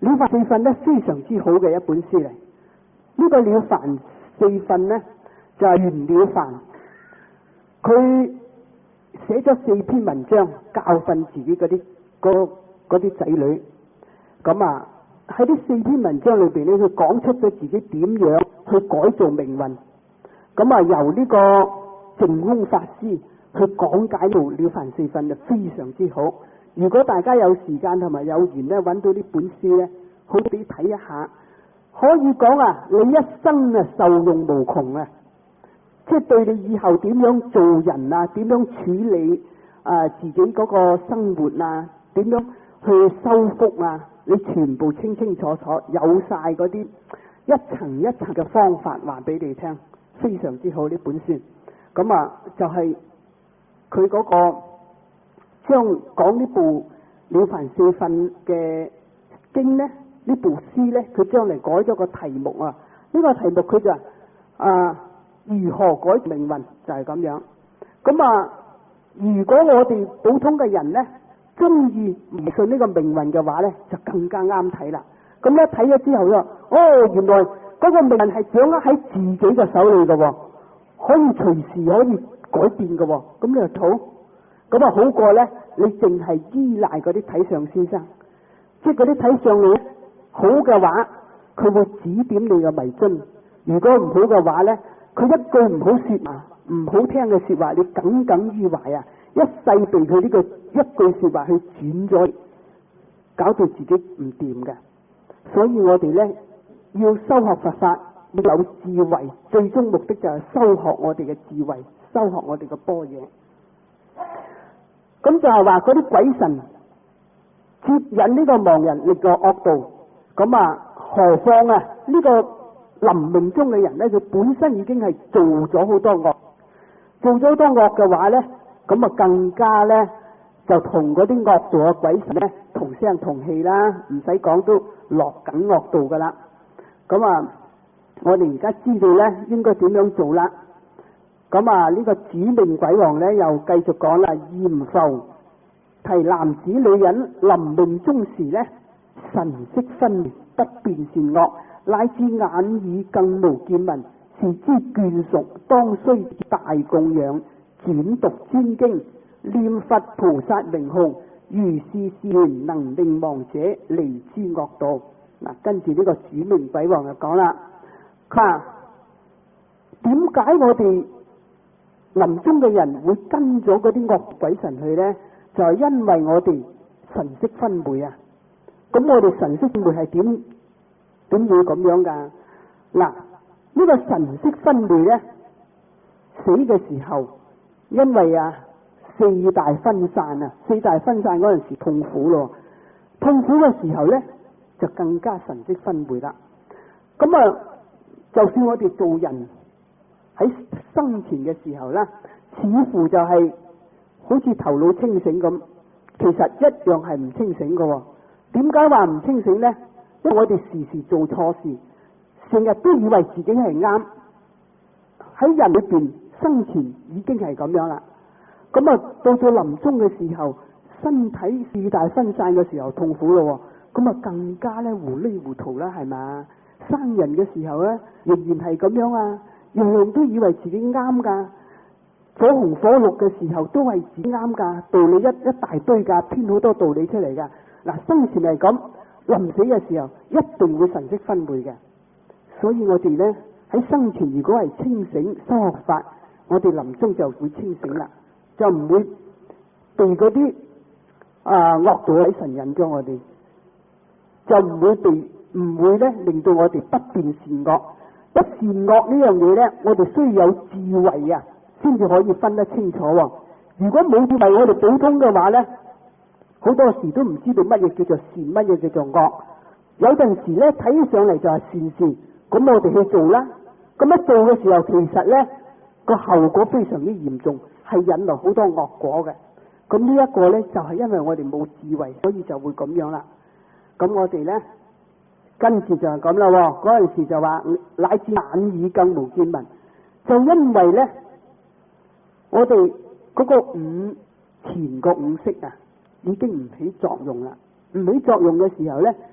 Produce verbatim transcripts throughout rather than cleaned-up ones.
了凡四訓咧非常之好嘅一本書嚟。呢、這個了凡四訓咧就係、是、袁了凡，佢寫咗四篇文章教訓自己嗰啲嗰啲仔女。咁啊喺呢四篇文章裏邊咧，佢講出咗自己點樣去改造命運。咁啊由呢個淨空法師去講解到了凡四訓就非常之好。如果大家有時間同埋有緣咧，揾到呢本書咧，好俾睇一下。可以講啊，你一生啊受用無窮啊！即係對你以後點樣做人啊，點樣處理啊自己嗰個生活啊，點樣去修復啊，你全部清清楚楚，有晒嗰啲一層一層嘅方法話俾你聽，非常之好呢本書。咁啊，就係佢嗰個將講呢部了凡四訓嘅經呢，呢部詩呢，佢將嚟改咗個題目啊。呢、這個題目佢就啊如何改命運，就係、是、咁樣。咁啊，如果我哋普通嘅人呢，中意唔信呢個命運嘅話呢，就更加啱睇啦。咁一睇咗之後咧，哦，原來嗰個命運係掌握喺自己嘅手裏嘅，可以隨時可以改變嘅。咁你就好，咁啊好過呢，你淨係依賴嗰啲睇相先生，即係嗰啲睇相你好嘅話，佢會指點你嘅迷津；如果唔好嘅話呢，佢一句唔好說話、唔好聽嘅說話，你耿耿於懷啊！一世被佢呢個一句說話去轉咗，搞到自己唔掂嘅。所以我哋呢，要修學佛法，要有智慧，最終目的就係修學我哋嘅智慧，修學我哋嘅般若。咁就係話嗰啲鬼神接引呢個亡人嚟個惡道，咁啊何況啊呢、這個臨命終嘅人呢，佢本身已經係做咗好多惡，做咗好多惡嘅話呢，咁啊更加呢，就同嗰啲惡道嘅鬼神呢同聲同氣啦，唔使講都落緊惡道噶啦。咁啊我哋而家知道呢應該點樣做啦。咁啊呢個主命鬼王呢，又繼續講啦，閻浮提男子女人臨命終時呢，神色分裂，不辨善惡，乃至眼耳更無見聞，是之眷屬當須大供養，轉讀專經，念佛菩薩名號，如是是緣能令亡者離諸惡道。嗱，跟住呢個主命鬼王就講啦，佢話點解我哋臨終嘅人會跟咗嗰啲惡鬼神去呢？就係、是、因為我哋神識分昧啊！咁我哋神識分昧係點點會咁樣噶？嗱，呢、這個神識分昧呢，死嘅時候，因為啊四大分散啊，四大分散嗰陣時痛苦咯，痛苦嘅時候呢，就更加神識分昧啦。咁啊，就算我哋做人喺生前嘅時候呢，似乎就係好似頭腦清醒咁，其實一樣係唔清醒嘅。點解話唔清醒呢？因為我哋時時做錯事，成日都以為自己係啱，喺人裏邊生前已經係咁樣啦。咁啊，到咗臨終嘅時候，身體四大分散嘅時候痛苦咯，咁啊更加咧糊裏糊塗啦，係嘛？生人嘅時候咧，仍然係咁樣啊，樣樣都以為自己啱噶，火紅火綠嘅時候都係自己啱噶，道理一一大堆噶，編好多道理出嚟噶。嗱，生前係咁，臨死嘅時候一定會神識分昧嘅。所以我哋咧喺生前如果係清醒修學法，我哋臨終就會清醒啦，就唔會被嗰啲啊惡道喺神引咗我哋，就唔會被唔會咧令到我哋不辨善惡。不善惡呢樣嘢咧，我哋需要有智慧啊，先至可以分得清楚。如果冇智慧，我哋普通嘅話咧，好多時都唔知道乜嘢叫做善，乜嘢叫做惡。有陣時咧睇上嚟就係善事，咁我哋去做啦。咁一做嘅時候，其實咧個後果非常之嚴重，係引來好多惡果嘅。咁呢一個咧就係因為我哋冇智慧，所以就會咁樣啦。咁我哋咧跟住就係咁啦。嗰陣時就話乃至眼耳更無見聞，就因為咧我哋嗰個五前個五識啊已經唔起作用啦。唔起作用嘅時候咧，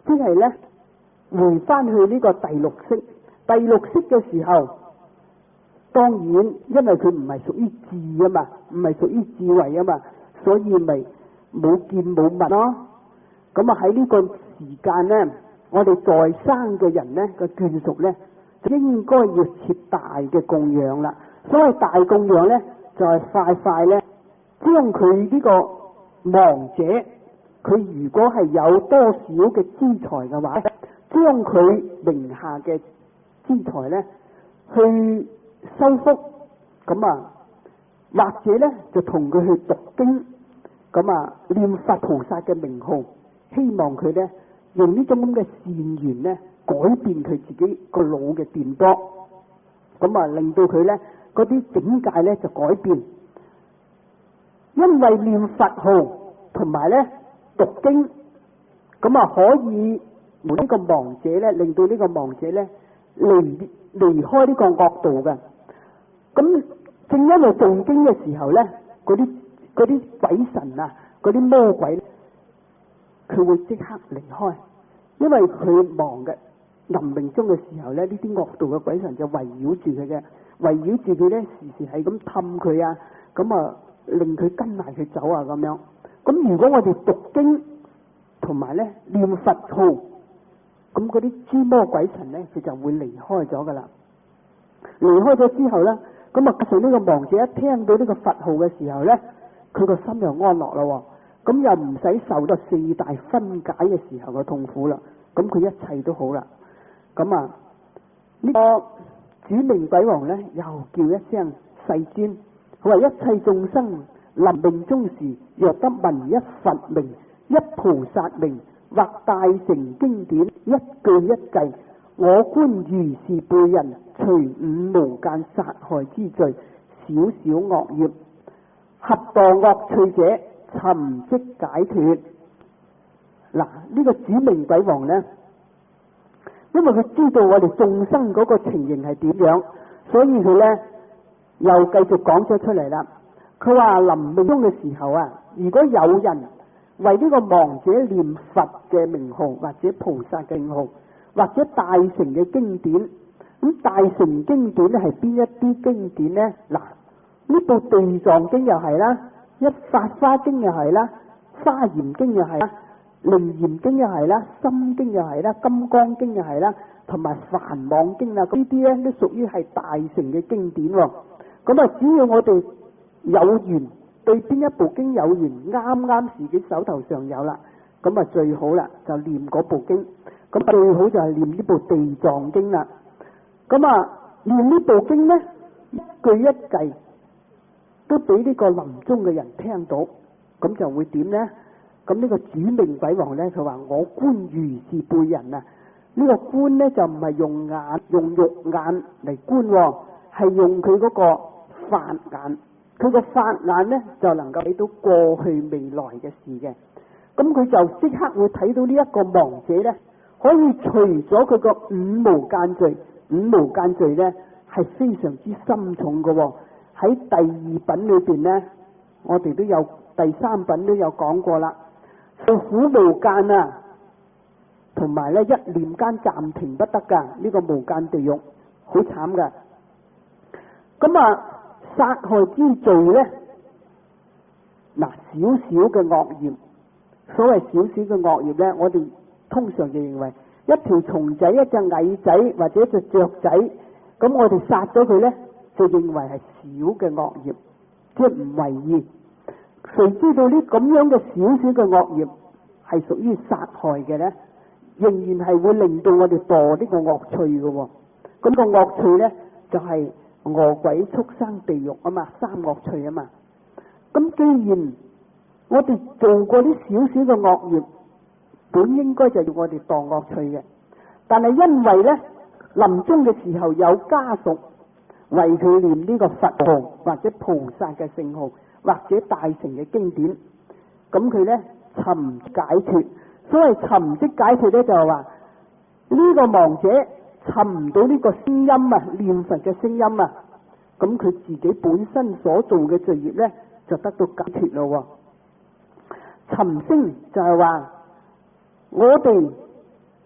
即係咧回翻去呢個第六識。第六識嘅時候，當然因為佢唔係屬於智啊嘛，唔係屬於智慧啊嘛，所以咪冇見冇聞咯。咁啊喺呢個時間咧，我哋在生嘅人咧個眷屬咧，就應該要設大嘅供養啦。所謂大供養咧，就係、是、快快咧將佢呢個亡者，佢如果係有多少嘅資財嘅話，將佢名下嘅資財咧去修復，咁啊或者咧就同佢去讀經，咁啊念佛菩薩嘅名號，希望佢咧用呢種咁嘅善緣咧改變佢自己個腦嘅電波，咁啊令到佢咧嗰啲境界咧就改變。因為念佛號同埋咧讀經，咁啊可以令呢個亡者咧，令到呢個亡者咧離離開呢個惡道嘅。咁正因為誦經嘅時候咧，嗰啲嗰啲鬼神啊，嗰啲魔鬼，佢會即刻離開，因為佢亡嘅臨命終嘅時候咧，呢啲惡道嘅鬼神就圍繞住佢嘅，圍繞住佢咧時時係咁氹佢啊，咁啊令佢跟埋佢走啊咁樣。咁如果我哋讀經同埋咧念佛號，咁嗰啲諸魔鬼神咧佢就會離開咗噶啦。離開咗之後咧，咁啊加上呢個亡者一聽到呢個佛號嘅時候咧，佢個心又安樂啦，咁又唔使受到四大分解嘅時候嘅痛苦啦，咁佢一切都好啦。咁啊呢個主命鬼王咧又叫一聲世尊，佢話一切眾生臨命終時，若得聞一佛名、一菩薩名或大乘經典一句一偈，我觀如是輩人，除五無間殺害之罪，少少惡業，合墮惡趣者，尋即解脫。嗱，呢個主命鬼王呢，因為佢知道我哋眾生嗰個情形係點樣，所以佢呢又繼續講咗出嚟啦。佢話臨命終嘅時候啊，如果有人為呢個亡者念佛嘅名號，或者菩薩嘅名號，或者大乘嘅經典，咁大乘經典咧係邊一啲經典呢？嗱，呢部地藏經又係啦，一法華經又係啦，華嚴經又係啦，楞嚴經又係啦，心經又係啦，金剛經又係啦，同埋梵網經啊，呢啲咧都屬於係大乘嘅經典喎。咁啊，只要我哋有緣對邊一部經有緣，啱啱自己手頭上有啦，咁啊最好啦，就念嗰部經。咁最好就係念呢部地藏經啦。咁啊，念呢部經呢，一句一偈都俾呢個臨終嘅人聽到，咁就會點呢？咁呢個主命鬼王呢，佢話我觀如是輩人啊。呢、這個觀呢，就唔係用眼用肉眼嚟觀，係用佢嗰個法眼。佢個法眼呢，就能夠睇到過去未來嘅事嘅。咁佢就即刻會睇到呢一個亡者呢，可以除咗佢個五無間罪，五無間罪呢係非常之深重嘅喎。喺第二品裏邊呢，我哋都有第三品都有講過啦。苦無間啊，同埋咧一念間暫停不得噶，呢、這個無間地獄好慘噶。咁啊，殺害之罪呢，嗱少少嘅惡業，所謂少少嘅惡業呢，我哋通常就認為一條蟲仔、一隻蟻仔或者一隻雀仔，咁我哋殺咗佢呢，就認為係小嘅惡業，即係唔為意。誰知道呢咁樣嘅少少嘅惡業係屬於殺害嘅呢，仍然係會令到我哋墮呢個惡趣嘅喎。咁個惡趣呢，就係餓鬼畜生地獄啊嘛，三惡趣啊嘛。咁既然我哋做過啲少少嘅惡業，本應該就要我哋墮惡趣嘅，但係因為呢，臨終嘅時候有家屬為佢念呢個佛號或者菩薩嘅聖號或者大乘嘅經典，咁佢呢尋解脫。所謂尋即解脫呢，就係話呢個亡者尋唔到呢個聲音啊，念佛嘅聲音啊，咁佢自己本身所做嘅罪業呢，就得到解脫咯。尋聲就係話我哋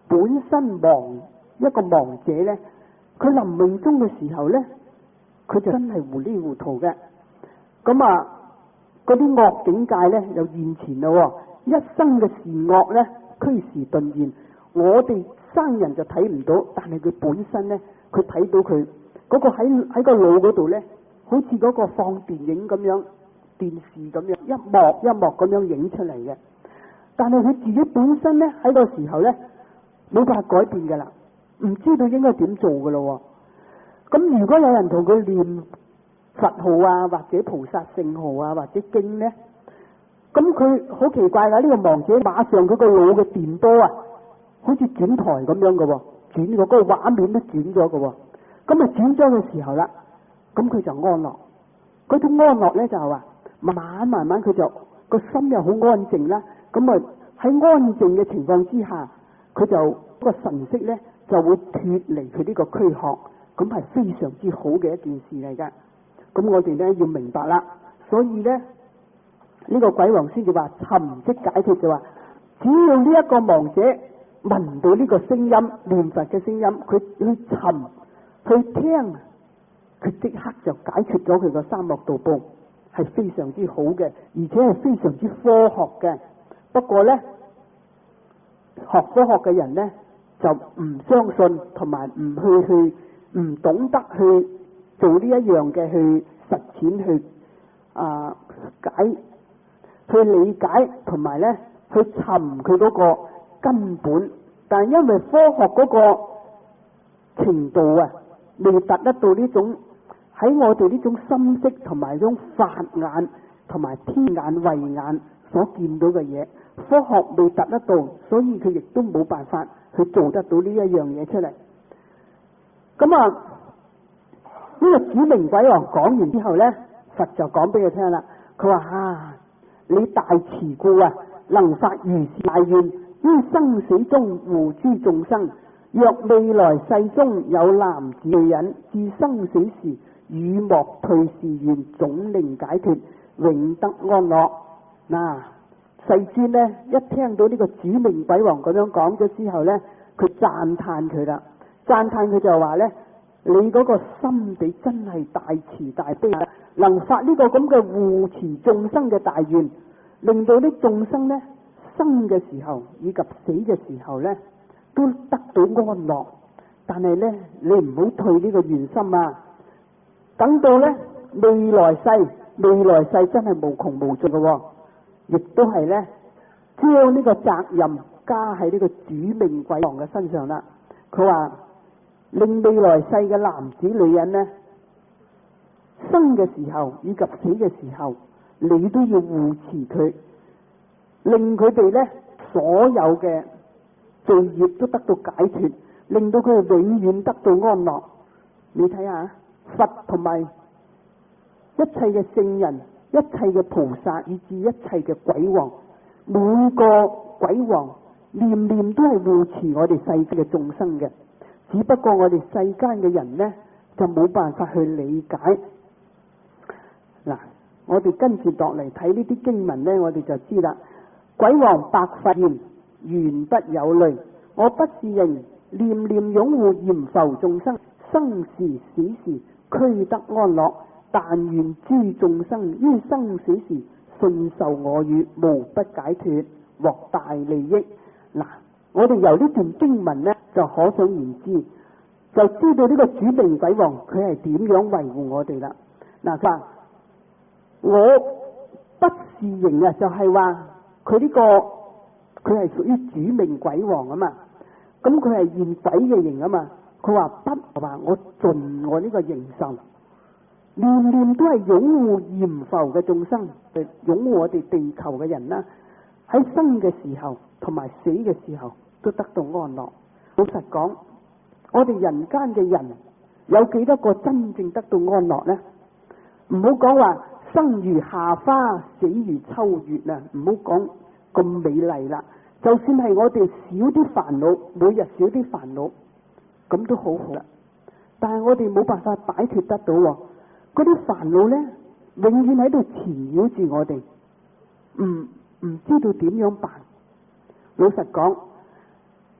本身亡一個亡者咧，佢臨命終嘅時候咧，佢就真係糊裡糊塗嘅。咁啊，嗰啲惡境界咧又現前咯，一生嘅善惡咧俱時頓現。我哋生人就睇唔到，但係佢本身咧，佢睇到佢嗰個喺喺個腦嗰度咧，好似嗰個放電影咁樣，電視咁樣一幕一幕咁樣影出嚟嘅。但係佢自己本身咧喺個時候咧冇辦法改變噶啦，唔知道應該點做噶咯。咁如果有人同佢念佛號啊，或者菩薩聖號啊，或者經咧，咁佢好奇怪噶，呢個亡者馬上佢個腦嘅電波啊，好似轉台咁樣嘅，轉個嗰個畫面都轉咗嘅。咁啊轉咗嘅時候啦，咁佢就安樂。嗰種安樂咧就係話慢慢慢慢佢就個心又好安靜啦。咁啊喺安靜嘅情況之下，佢就個神識咧就會脫離佢呢個軀殼，咁係非常之好嘅一件事嚟噶。咁我哋咧要明白啦，所以咧呢、這個鬼王先至話尋即解脫，就話只要呢一個亡者聞到呢個聲音，念佛嘅聲音，佢去尋去聽，佢即刻就解決咗佢個三惡道報，係非常之好嘅，而且係非常之科學嘅。不過咧學科學嘅人咧就唔相信，同埋唔去去唔懂得去做呢一樣嘅去實踐去啊、呃、解去理解，同埋咧去尋佢嗰個根本。但係因為科學嗰個程度啊未達得到呢種喺我哋呢種心識同埋呢種法眼同埋天眼慧眼所見到嘅嘢，科學未達得到，所以佢亦都冇辦法去做得到呢一樣嘢出嚟。咁啊呢個指明鬼王講完之後咧，佛就講俾佢聽啦。佢話啊，你大慈故啊，能發如是大願，於生死中護諸眾生。若未來世中有男子女人，至生死時與莫退是願，總令解脫，永得安樂。嗱，世尊呢一聽到呢個指明鬼王咁樣講咗之後呢，佢讚嘆佢啦，讚嘆佢就話呢，你嗰個心地真係大慈大悲，能發呢個咁嘅護持眾生嘅大願，令到啲眾生呢生嘅時候以及死嘅時候呢都得到安樂。但係呢，你唔好退呢個願心啊，等到呢未來世，未來世真係無窮無盡嘅，亦都係呢將呢個責任加喺呢個指明鬼王嘅身上啦。佢話令未來世嘅男子女人呢生嘅時候以及死嘅時候，你都要護持佢，令佢哋呢所有嘅罪孽都得到解脫，令到佢哋永遠得到安樂。你睇下佛同埋一切嘅聖人，一切嘅菩薩，以至一切嘅鬼王，每個鬼王念念都係護持我哋世界嘅眾生嘅，只不過我哋世間嘅人呢就冇辦法去理解。嗱，我哋跟住落嚟睇呢啲經文呢，我哋就知啦。鬼王白佛言：原不有類，我不是形，念念擁護閻浮眾生，生時死時俱得安樂。但願諸眾生於生死時信受我語，無不解脫，獲大利益。嗱，我哋由呢段經文呢就可想而知，就知道呢個指明鬼王佢係點樣維護我哋啦。嗱，佢我不是形啊，就係話佢呢個佢係屬於指明鬼王啊嘛，咁佢係現鬼嘅形啊嘛。佢話不，話我盡我呢個形壽，念念都係擁護閻浮嘅眾生，誒擁護我哋地球嘅人啦。喺生嘅時候同埋死嘅時候都得到安樂。老實講，我哋人間嘅人有幾多個真正得到安樂呢？唔好講話生如夏花，死如秋月啊！唔好講咁美麗啦。就算係我哋少啲煩惱，每日少啲煩惱，咁都好好啦。但係我哋冇辦法擺脫得到喎。嗰啲煩惱呢，永遠喺度纏繞住我哋，唔唔知道點樣辦。老實講，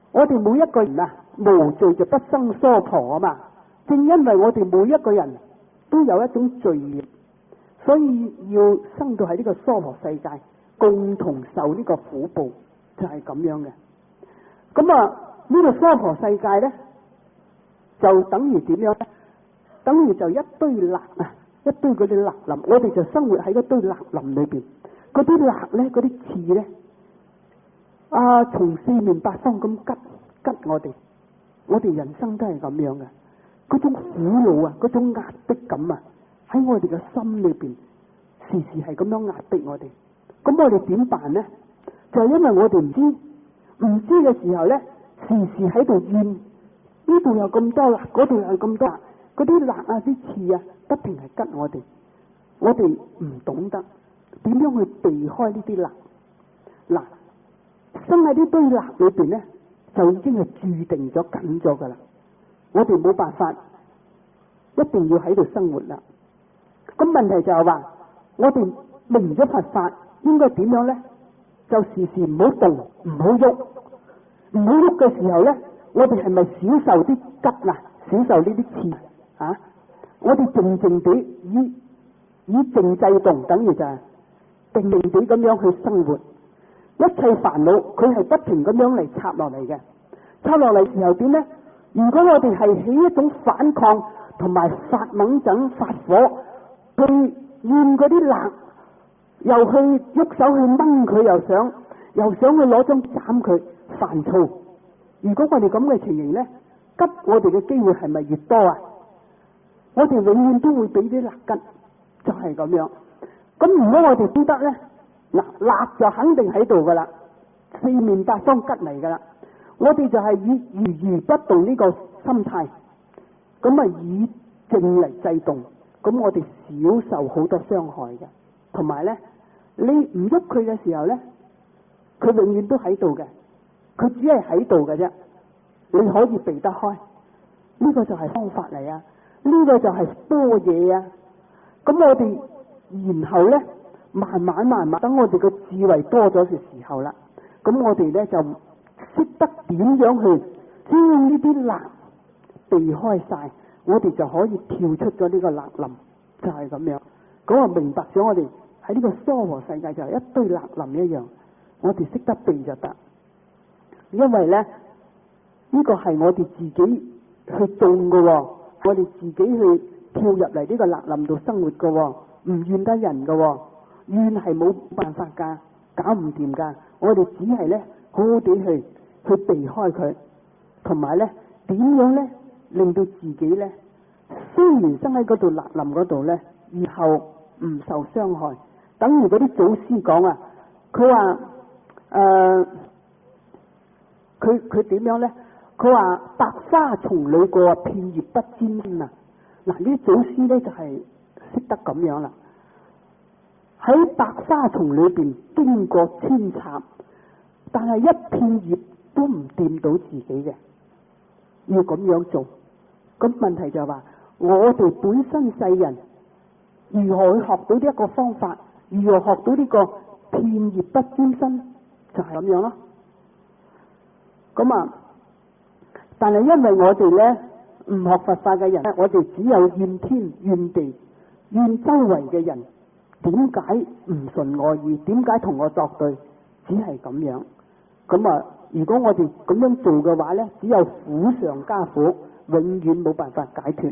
我哋每一個人啊，無罪就不生娑婆啊嘛。正因為我哋每一個人都有一種罪孽，所以要生到喺呢個娑婆世界，共同受呢個苦報，就係咁樣嘅。咁啊，呢個娑婆世界咧，就等於點樣咧？等於就一堆蠟啊，一堆嗰啲蠟林，我哋就生活喺嗰堆蠟林裏邊。嗰啲蠟咧，嗰啲刺咧，啊，從四面八方咁吉吉我哋，我哋人生都係咁樣嘅。嗰種苦惱啊，嗰種壓迫感啊，喺我哋嘅心裏邊，時時係咁樣壓迫我哋。咁我哋點辦咧？就係因為我哋唔知，唔知嘅時候咧，時時喺度怨，呢度有咁多蠟，嗰度有咁多蠟，嗰啲蠟啊，啲刺啊，不停係吉我哋。我哋唔懂得點樣去避開呢啲蠟。嗱，生喺呢堆蠟裏邊咧，就已經係注定咗緊咗噶啦。我哋冇辦法，一定要喺度生活啦。咁問題就係話，我哋明咗佛法應該點樣咧？就時時唔好動，唔好喐，唔好喐嘅時候咧，我哋係咪少受啲吉啊？少受呢啲刺啊？我哋靜靜地以以靜制動，等於就係定定地咁樣去生活。一切煩惱佢係不停咁樣嚟插落嚟嘅，插落嚟時候點咧？如果我哋係起一種反抗同埋發猛整發火，去怨嗰啲蠟，又去喐手去掹佢，又想又想去攞張斬佢，煩躁。如果我哋咁嘅情形咧，吉我哋嘅機會係咪越多啊？我哋永遠都會俾啲蠟吉，就係咁樣。咁如果我哋都得咧，嗱，蠟就肯定喺度噶啦，四面八方吉嚟噶啦。我哋就係以如如不動呢個心態，咁啊以靜嚟制動，咁我哋少受好多傷害嘅。同埋咧，你唔喐佢嘅時候咧，佢永遠都喺度嘅，佢只係喺度嘅啫。你可以避得開，呢個就係方法嚟啊！呢個就係般若啊！咁我哋然後咧，慢慢慢慢，等我哋嘅智慧多咗嘅時候啦，咁我哋咧就識得點樣去將呢啲蠟避開晒，我哋就可以跳出咗呢個蠟林，就係咁樣。咁我明白咗，我哋喺呢個娑婆世界就係一堆蠟林一樣，我哋識得避就得。因為咧，呢個係我哋自己去種嘅，我哋自己去跳入嚟呢個蠟林度生活嘅，唔怨得人嘅，怨係冇辦法噶，搞唔掂噶。我哋只係咧好好地去去避開佢，同埋咧點樣咧令到自己咧雖然生喺嗰度蠟林嗰度咧，以後唔受傷害。等於嗰啲祖師講啊，佢話誒，佢佢點樣咧？佢話百花叢裏過，片葉不沾身啊！嗱，呢啲祖師咧就係識得咁樣啦。喺百花叢裏邊經過扦插，但係一片葉都唔掂到自己嘅，要咁樣做。咁問題就係話，我哋本身世人如何去學到呢一個方法？如何學到呢個片葉不沾身？就係咁樣咯。咁啊，但係因為我哋咧唔學佛法嘅人咧，我哋只有怨天怨地，怨周圍嘅人點解唔順我意，點解同我作對，只係咁樣。咁啊，如果我哋咁樣做嘅話咧，只有苦上加苦，永遠冇辦法解脫。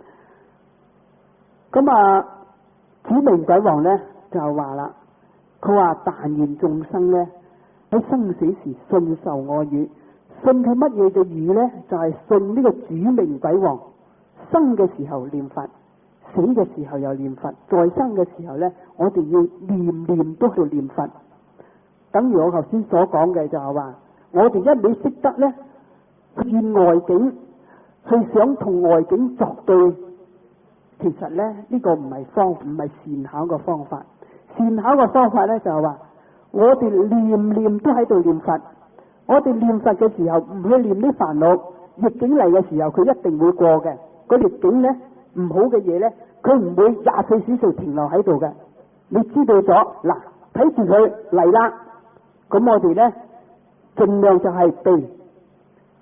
咁啊，指明鬼王咧就話啦，佢話但願眾生咧喺生死時信受我語。信佢乜嘢嘅語咧？就係、是、信呢個主明鬼王。生嘅時候念佛，死嘅時候又念佛。在生嘅時候咧，我哋要念念都去念佛。等於我頭先所講嘅就係話，我哋一味識得咧見外境，去想同外境作對。其實咧呢、這個唔係方，唔係善巧嘅方法。善巧嘅方法咧就係話，我哋念念都喺度念佛。我哋念佛嘅時候唔去念啲煩惱，逆境嚟嘅時候佢一定會過嘅。嗰逆境咧唔好嘅嘢咧，佢唔會廿四小時停留喺度嘅。你知道咗嗱，睇住佢嚟啦，咁我哋咧盡量就係避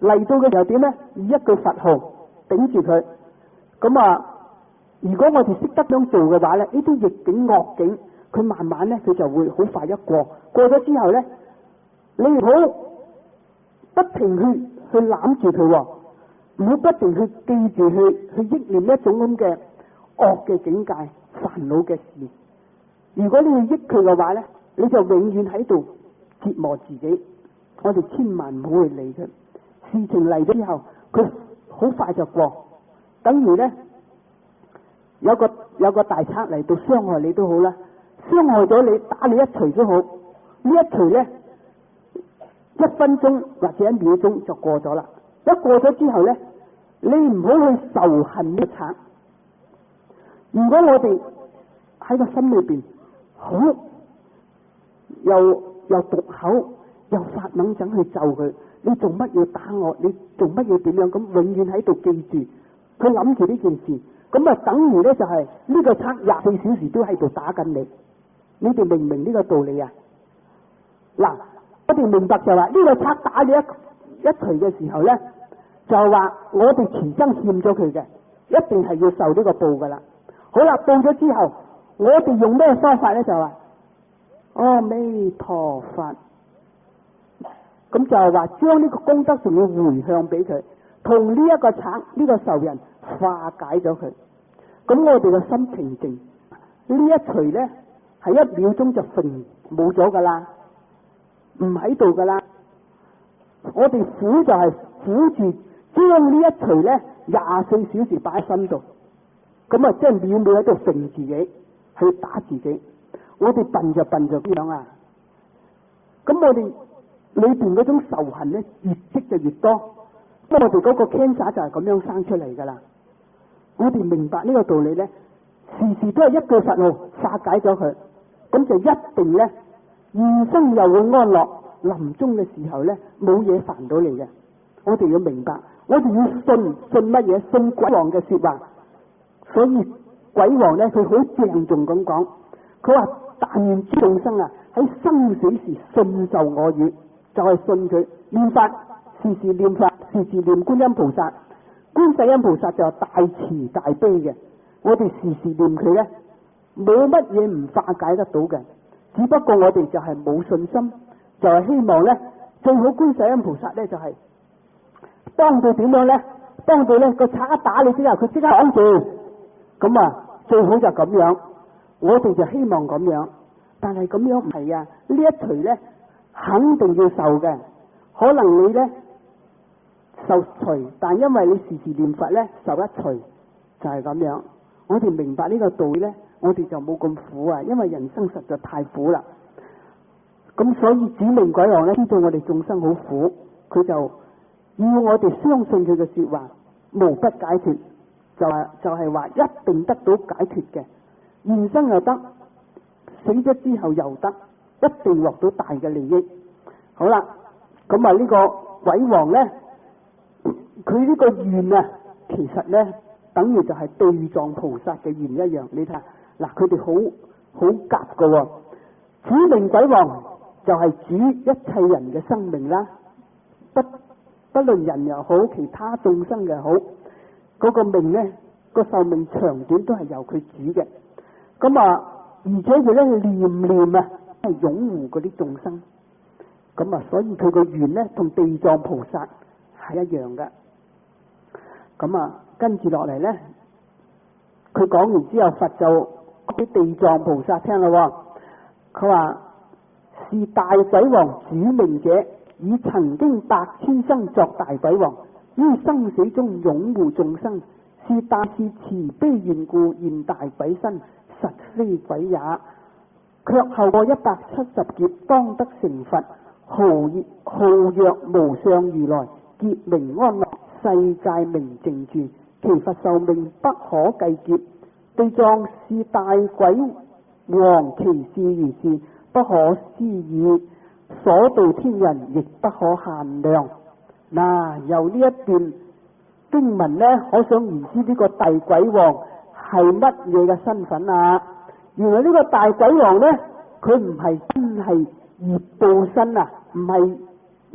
嚟到嘅時候點咧？以一句佛號頂住佢。咁啊，如果我哋識得咁做嘅話咧，呢啲逆境惡境，佢慢慢咧佢就會好快一過。過咗之後咧，你唔好不停去去攬住佢，唔好不停去記住去去憶念一種咁嘅惡嘅境界、煩惱嘅事。如果你要益佢嘅話咧，你就永遠喺度折磨自己。我哋千萬唔好去理佢。事情嚟咗之後，佢好快就過。等於咧有個有個大賊嚟到傷害你都好啦，傷害咗你打你一錘都好，呢一錘咧一分鐘或者一秒鐘就過咗啦。一過咗之後咧，你唔好去仇恨呢個賊。如果我哋喺個心裏邊好又又毒口又發猛整去咒佢，你做乜要打我？你做乜要點樣？咁永遠喺度記住，佢諗住呢件事，咁啊等於咧就係呢個賊廿四小時都喺度打緊你。你哋明唔明呢個道理啊？嗱，我哋明白就話呢個賊打你一一錘嘅時候咧，就話我哋全身欠咗佢嘅，一定係要受呢個報噶啦。好啦，報咗之後，我哋用咩方法咧？就話阿彌陀佛，咁就係話將呢個功德仲要回向俾佢，同呢一個賊呢個仇人化解咗佢。咁我哋個心平靜，呢一錘咧係一秒鐘就揈冇咗噶啦，唔喺度噶啦。我哋苦就係苦住將呢一錘咧廿四小時擺喺心度，咁啊即係秒秒喺度揈自己去打自己。我哋笨就笨就咁樣啊！咁我哋裏邊嗰種仇恨咧越積就越多，咁我哋嗰個 cancer 就係咁樣生出嚟噶啦。我哋明白呢個道理咧，時時都係一句佛號化解咗佢，咁就一定咧現生又會安樂，臨終嘅時候咧冇嘢煩到你嘅。我哋要明白，我哋要信信乜嘢？信鬼王嘅說話。所以鬼王咧佢好鄭重咁講，佢話但願諸眾生啊喺生死時信受我語，就係、是、信佢念法，時時念法，時時念觀音菩薩。觀世音菩薩就係大慈大悲嘅，我哋時時念佢咧，冇乜嘢唔化解得到嘅。只不過我哋就係冇信心，就係、是、希望咧最好觀世音菩薩咧就係、是、當到點樣咧？當到咧個賊打你之後，佢即刻擋住，咁啊最好就咁樣。我哋就希望咁樣，但係咁樣唔係啊！呢一錘咧肯定要受嘅，可能你咧受錘，但因為你時時念佛咧受一錘，就係咁樣。我哋明白呢個道理咧，我哋就冇咁苦啊！因為人生實在太苦啦。咁所以指明鬼王咧知道我哋眾生好苦，佢就要我哋相信佢嘅說話，無不解脫，就係就係話一定得到解脫嘅。現生又得，死咗之後又得，一定獲到大嘅利益。好啦，咁啊呢個鬼王咧，佢呢個願啊，其實咧等於就係地藏菩薩嘅願一樣。你睇下，嗱佢哋好好夾噶喎。指明鬼王就係指一切人嘅生命啦，不不論人又好，其他眾生又好，嗰、那個命咧個壽命長短都係由佢主嘅。咁啊，而且佢咧念念啊，係擁護嗰啲眾生。咁啊，所以佢個願咧同地藏菩薩係一樣嘅。咁啊，跟住落嚟咧，佢講完之後，佛就俾地藏菩薩聽啦。佢話是大鬼王主命者，已曾經百千生作大鬼王，於生死中擁護眾生，是大是慈悲緣故現大鬼身。實非鬼也，卻後過一百七十劫當得成佛，號號曰無上如來，劫名安樂，世界名淨住，其佛壽命不可計劫。地藏是大鬼王，其事如是，不可思議，所度天人亦不可限量。嗱、啊，由呢一段經文呢，可想而知呢個大鬼王係乜嘢嘅身份啊？原來呢個大鬼王呢，佢唔係真係業報身啊，唔係一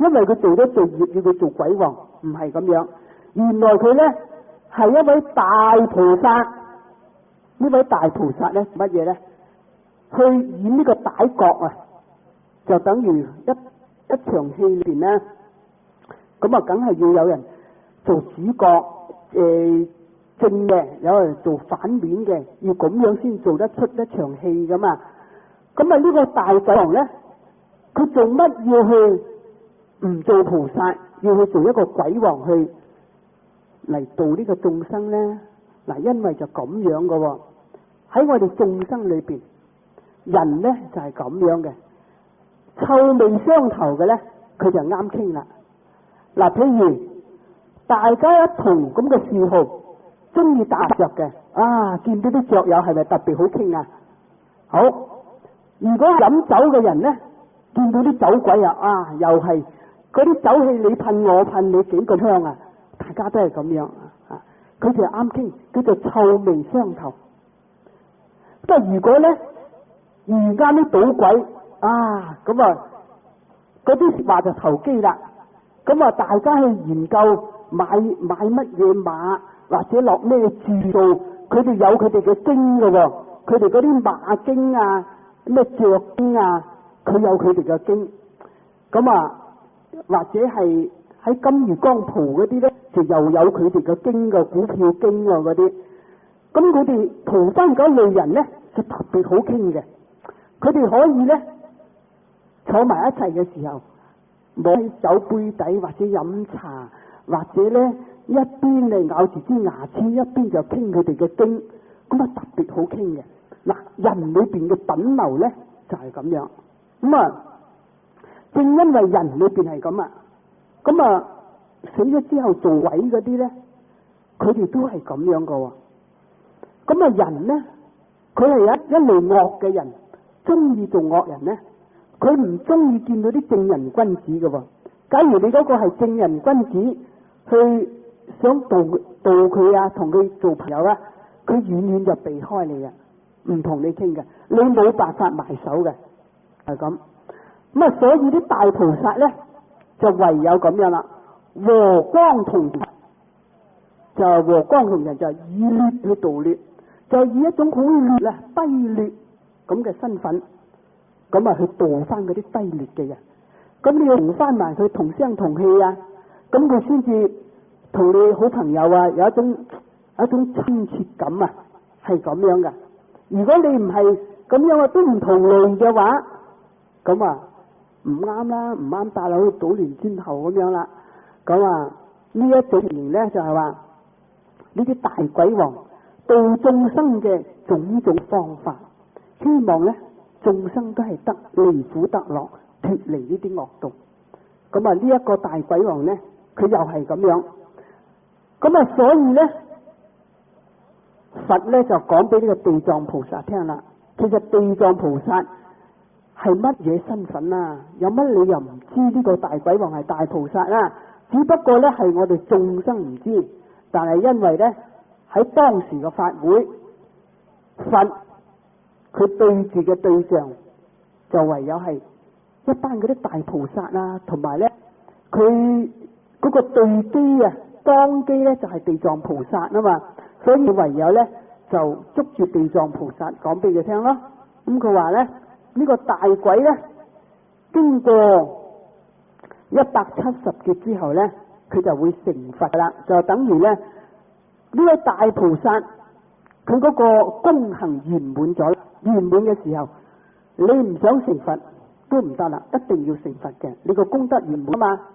因為佢做咗罪業要佢做鬼王，唔係咁樣。原來佢咧係一位大菩薩，呢位大菩薩咧乜嘢咧？去演呢個歹角啊，就等於一一場戲裏邊咧，咁啊梗係要有人做主角，誒、呃、正嘅，有人做反面嘅，要咁樣先做得出一場戲噶嘛。咁啊呢個大鬼王咧，佢做乜要去唔做菩薩，要去做一個鬼王去嚟度呢個眾生咧？嗱，因為就咁樣噶喎，喺我哋眾生裏邊，人咧就係咁樣嘅，臭味相投嘅咧，佢就啱傾啦。嗱，譬如大家一同咁嘅嗜好，中意打雀嘅，啊，見到啲雀友係咪特別好傾啊？好，如果飲酒嘅人咧，見到啲酒鬼啊，啊，又係嗰啲酒氣你噴我噴你幾個香啊，大家都係咁樣啊，佢就啱傾，叫做臭味相投。不過如果咧，而家啲賭鬼啊，咁啊，嗰啲話就投機啦。咁啊，大家去研究買買乜嘢馬，或者落咩注數，佢哋有佢哋嘅經嘅喎，佢哋嗰啲馬經啊，咩雀經啊，佢有佢哋嘅經。咁啊，或者係喺金魚江浦嗰啲咧，就又有佢哋嘅經嘅股票經啊嗰啲。咁佢哋蒲翻嗰類人咧，就特別好傾嘅。佢哋可以咧坐埋一齊嘅時候，摸起酒杯底或者飲茶，或者咧一邊嚟咬住支牙籤，一邊就傾佢哋嘅經，咁啊特別好傾嘅。嗱，人裏邊嘅品流咧就係咁樣。咁啊，正因為人裏邊係咁啊，咁啊死咗之後做鬼嗰啲咧，佢哋都係咁樣噶喎。咁啊人咧，佢係一一類惡嘅人。中意做惡人咧，佢唔中意見到啲正人君子嘅喎。假如你嗰個係正人君子，去想度度佢啊，同佢做朋友啊，佢遠遠就避開你嘅，唔同你傾嘅，你冇辦法埋手嘅，係咁。咁啊，所以啲大菩薩咧就唯有咁樣啦，和光同人，就係和光同人，就係以劣去度劣，就以一種好劣啊低劣咁嘅身份，咁啊去度翻嗰啲低劣嘅人，咁你要同翻埋佢同聲同氣啊，咁佢先至同你好朋友啊，有一種有一種親切感啊，係咁樣噶。如果你唔係咁樣啊，都唔同類嘅話，咁啊唔啱啦，唔啱大佬去搗亂之後咁樣啦。咁啊呢一種情形咧就係話呢啲大鬼王度眾生嘅種種方法。希望咧眾生都係得離苦得樂，脫離呢啲惡道。咁啊呢一個大鬼王咧，佢又係咁樣。咁啊所以咧，佛咧就講俾呢個地藏菩薩聽啦。其實地藏菩薩係乜嘢身份啊？有乜理由唔知呢個大鬼王係大菩薩啦？只不過咧係我哋眾生唔知，但係因為咧喺當時嘅法會，佛佢對住嘅對象就唯有係一班嗰啲大菩薩啊，同埋咧佢嗰個對機啊，當機咧就係地藏菩薩啊嘛，所以唯有咧就捉住地藏菩薩講俾佢聽咯。咁佢話咧呢個大鬼咧經過一百七十劫之後咧，佢就會成佛啦，就等於咧呢位大菩薩佢嗰個功行圓滿咗啦。圓滿嘅時候，你唔想成佛都唔得啦，一定要成佛嘅，你個功德圓滿啊嘛。